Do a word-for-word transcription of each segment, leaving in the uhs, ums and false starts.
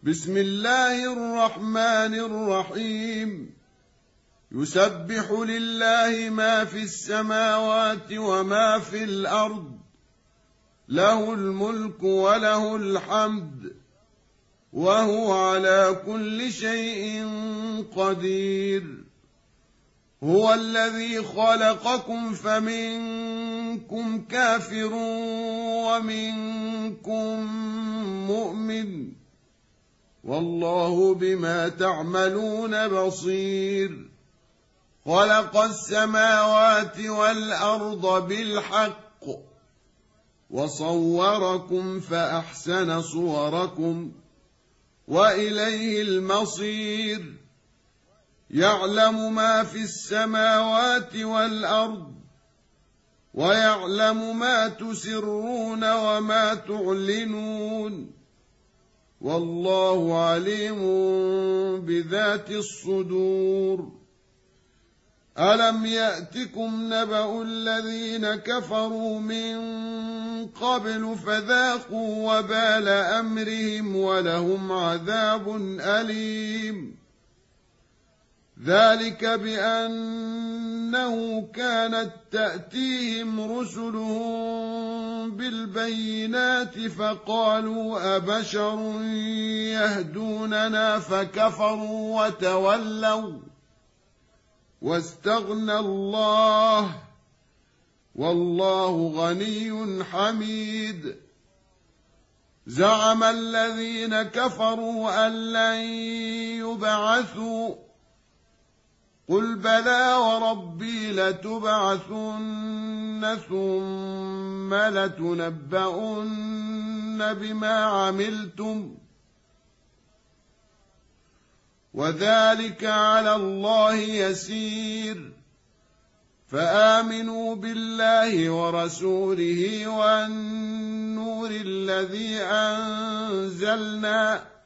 بسم الله الرحمن الرحيم يسبح لله ما في السماوات وما في الأرض له الملك وله الحمد وهو على كل شيء قدير هو الذي خلقكم فمنكم كافر ومنكم مؤمن والله بما تعملون بصير خلق السماوات والأرض بالحق وصوركم فأحسن صوركم وإليه المصير يعلم ما في السماوات والأرض ويعلم ما تسرون وما تعلنون والله عليم بذات الصدور ألم يأتكم نبأ الذين كفروا من قبل فذاقوا وبال أمرهم ولهم عذاب أليم ذلك بأنه كانت تأتيهم رسلهم بالبينات فقالوا أبشر يهدوننا فكفروا وتولوا واستغنى الله والله غني حميد زعم الذين كفروا أن لن يبعثوا قل بلى وربي لتبعثن ثم لتنبؤن بما عملتم وذلك على الله يسير فآمنوا بالله ورسوله والنور الذي أنزلنا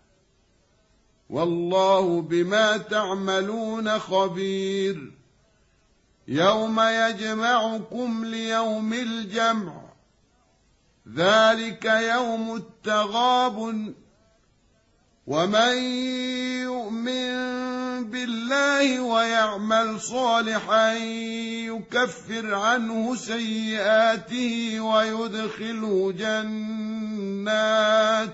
والله بما تعملون خبير يوم يجمعكم ليوم الجمع ذلك يوم التغابن ومن يؤمن بالله ويعمل صالحا يكفر عنه سيئاته ويدخله جنات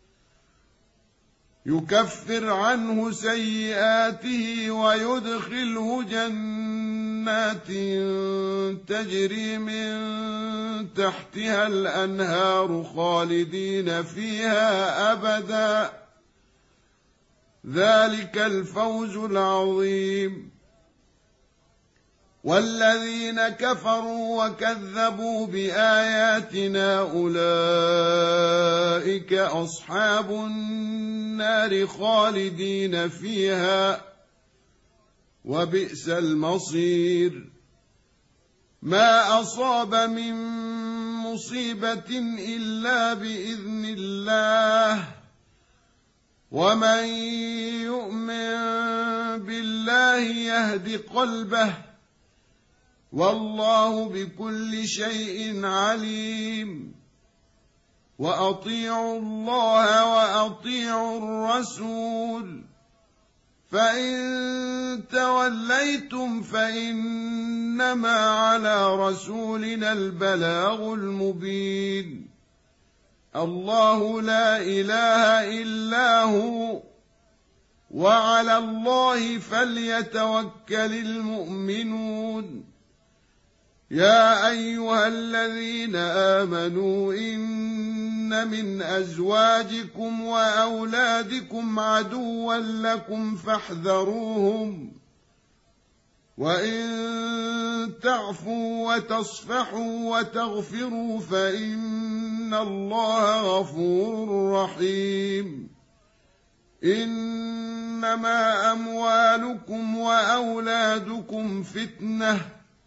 يكفر عنه سيئاته ويدخله جنات تجري من تحتها الأنهار خالدين فيها أبدا ذلك الفوز العظيم والذين كفروا وكذبوا بآياتنا أولئك أصحاب النار خالدين فيها وبئس المصير ما أصاب من مصيبة إلا بإذن الله ومن يؤمن بالله يهد قلبه والله بكل شيء عليم وأطيعوا الله وأطيعوا الرسول فإن توليتم فإنما على رسولنا البلاغ المبين الله لا إله إلا هو وعلى الله فليتوكل المؤمنون يا أيها الذين آمنوا إن من أزواجكم وأولادكم عدوا لكم فاحذروهم وإن تعفوا وتصفحوا وتغفروا فإن الله غفور رحيم إنما أموالكم وأولادكم فتنة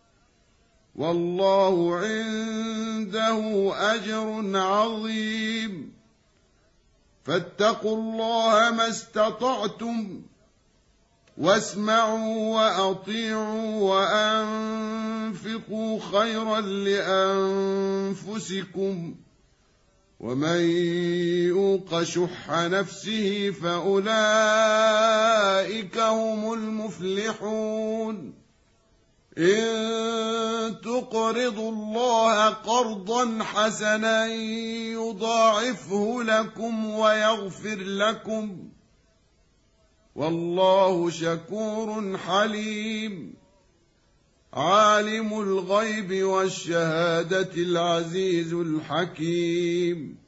والله عنده أجر عظيم فاتقوا الله ما استطعتم واسمعوا وأطيعوا وأنفقوا خيرا لأنفسكم ومن يوق شح نفسه فأولئك هم المفلحون إن تقرضوا الله قرضا حسنا يضاعفه لكم ويغفر لكم والله شكور حليم عالم الغيب والشهادة العزيز الحكيم